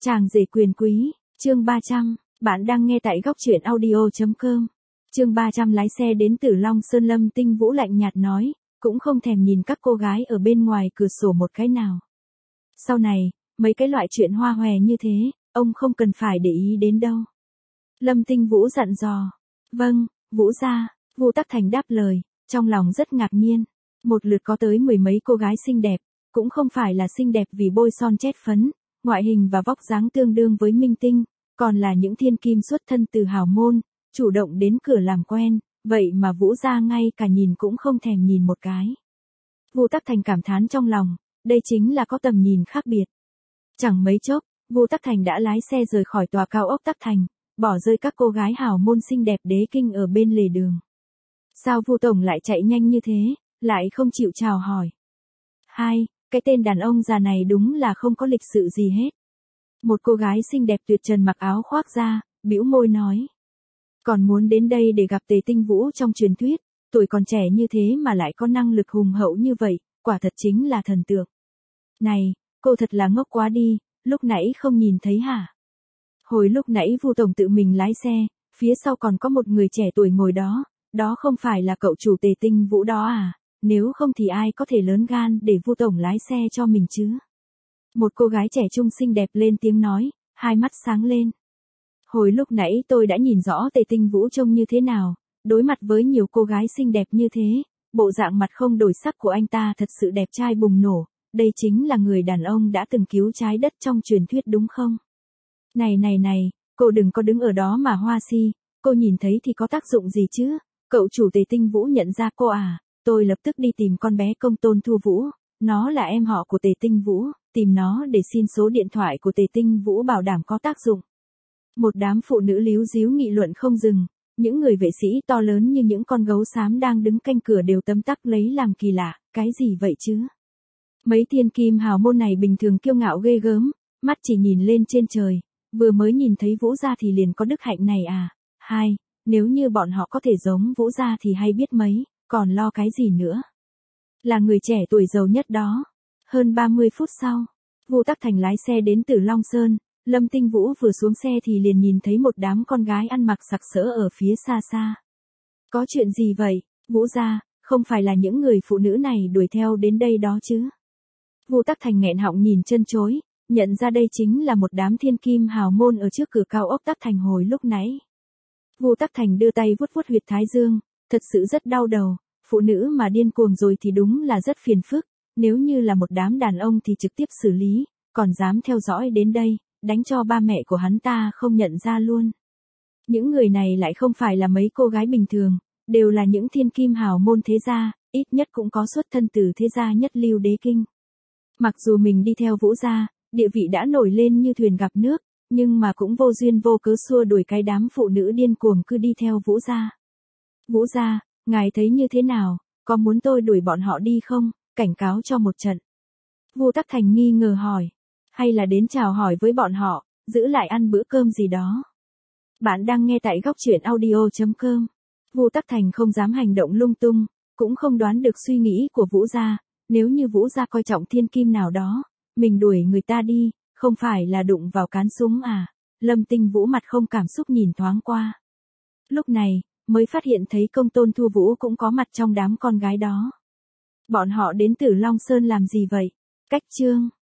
Chàng rể quyền quý, chương 300, bạn đang nghe tại góc truyện audio.com. Chương 300 lái xe đến Tử Long Sơn. Lâm Tinh Vũ lạnh nhạt nói, cũng không thèm nhìn các cô gái ở bên ngoài cửa sổ một cái nào. Sau này, mấy cái loại chuyện hoa hòe như thế, ông không cần phải để ý đến đâu. Lâm Tinh Vũ dặn dò. Vâng, Vũ gia. Vu Tắc Thành đáp lời, trong lòng rất ngạc nhiên. Một lượt có tới mười mấy cô gái xinh đẹp, cũng không phải là xinh đẹp vì bôi son chét phấn, ngoại hình và vóc dáng tương đương với minh tinh, còn là những thiên kim xuất thân từ hào môn, chủ động đến cửa làm quen, vậy mà Vũ gia ngay cả nhìn cũng không thèm nhìn một cái. Vu Tắc Thành cảm thán trong lòng, đây chính là có tầm nhìn khác biệt. Chẳng mấy chốc, Vu Tắc Thành đã lái xe rời khỏi tòa cao ốc Tắc Thành, bỏ rơi các cô gái hào môn xinh đẹp đế kinh ở bên lề đường. Sao Vu tổng lại chạy nhanh như thế, lại không chịu chào hỏi? Cái tên đàn ông già này đúng là không có lịch sự gì hết. Một cô gái xinh đẹp tuyệt trần mặc áo khoác ra, bĩu môi nói. Còn muốn đến đây để gặp Tề Tinh Vũ trong truyền thuyết, tuổi còn trẻ như thế mà lại có năng lực hùng hậu như vậy, quả thật chính là thần tượng. Này, cô thật là ngốc quá đi, lúc nãy không nhìn thấy hả? Hồi lúc nãy Vu tổng tự mình lái xe, phía sau còn có một người trẻ tuổi ngồi đó, đó không phải là cậu chủ Tề Tinh Vũ đó à? Nếu không thì ai có thể lớn gan để Vu tổng lái xe cho mình chứ? Một cô gái trẻ trung xinh đẹp lên tiếng nói, hai mắt sáng lên. Hồi lúc nãy tôi đã nhìn rõ Tề Tinh Vũ trông như thế nào, đối mặt với nhiều cô gái xinh đẹp như thế, bộ dạng mặt không đổi sắc của anh ta thật sự đẹp trai bùng nổ, đây chính là người đàn ông đã từng cứu trái đất trong truyền thuyết đúng không? Này, cô đừng có đứng ở đó mà hoa si, cô nhìn thấy thì có tác dụng gì chứ? Cậu chủ Tề Tinh Vũ nhận ra cô à? Tôi lập tức đi tìm con bé Công Tôn Thu Vũ, nó là em họ của Tề Tinh Vũ, tìm nó để xin số điện thoại của Tề Tinh Vũ bảo đảm có tác dụng. Một đám phụ nữ líu díu nghị luận không dừng, những người vệ sĩ to lớn như những con gấu xám đang đứng canh cửa đều tấm tắc lấy làm kỳ lạ, cái gì vậy chứ? Mấy thiên kim hào môn này bình thường kiêu ngạo ghê gớm, mắt chỉ nhìn lên trên trời, vừa mới nhìn thấy Vũ gia thì liền có đức hạnh này à? Nếu như bọn họ có thể giống Vũ gia thì hay biết mấy, còn lo cái gì nữa? Là người trẻ tuổi giàu nhất đó. Hơn 30 phút sau, Vu Tắc Thành lái xe đến Tử Long Sơn, Lâm Tinh Vũ vừa xuống xe thì liền nhìn thấy một đám con gái ăn mặc sặc sỡ ở phía xa xa. Có chuyện gì vậy, Vũ gia, không phải là những người phụ nữ này đuổi theo đến đây đó chứ? Vu Tắc Thành nghẹn họng nhìn chân chối, nhận ra đây chính là một đám thiên kim hào môn ở trước cửa cao ốc Tắc Thành hồi lúc nãy. Vu Tắc Thành đưa tay vuốt vuốt huyệt thái dương, thật sự rất đau đầu, phụ nữ mà điên cuồng rồi thì đúng là rất phiền phức, nếu như là một đám đàn ông thì trực tiếp xử lý, còn dám theo dõi đến đây, đánh cho ba mẹ của hắn ta không nhận ra luôn. Những người này lại không phải là mấy cô gái bình thường, đều là những thiên kim hào môn thế gia, ít nhất cũng có xuất thân từ thế gia nhất lưu đế kinh. Mặc dù mình đi theo Vũ gia, địa vị đã nổi lên như thuyền gặp nước, nhưng mà cũng vô duyên vô cớ xua đuổi cái đám phụ nữ điên cuồng cứ đi theo Vũ gia. Vũ gia, ngài thấy như thế nào, có muốn tôi đuổi bọn họ đi không, cảnh cáo cho một trận? Vu Tắc Thành nghi ngờ hỏi, hay là đến chào hỏi với bọn họ, giữ lại ăn bữa cơm gì đó? Bạn đang nghe tại góc truyện audio.com. Vu Tắc Thành không dám hành động lung tung, cũng không đoán được suy nghĩ của Vũ gia, nếu như Vũ gia coi trọng thiên kim nào đó, mình đuổi người ta đi, không phải là đụng vào cán súng à? Lâm Tinh Vũ mặt không cảm xúc nhìn thoáng qua. Lúc này, mới phát hiện thấy Công Tôn Thu Vũ cũng có mặt trong đám con gái đó. Bọn họ đến Tử Long Sơn làm gì vậy? Cách chương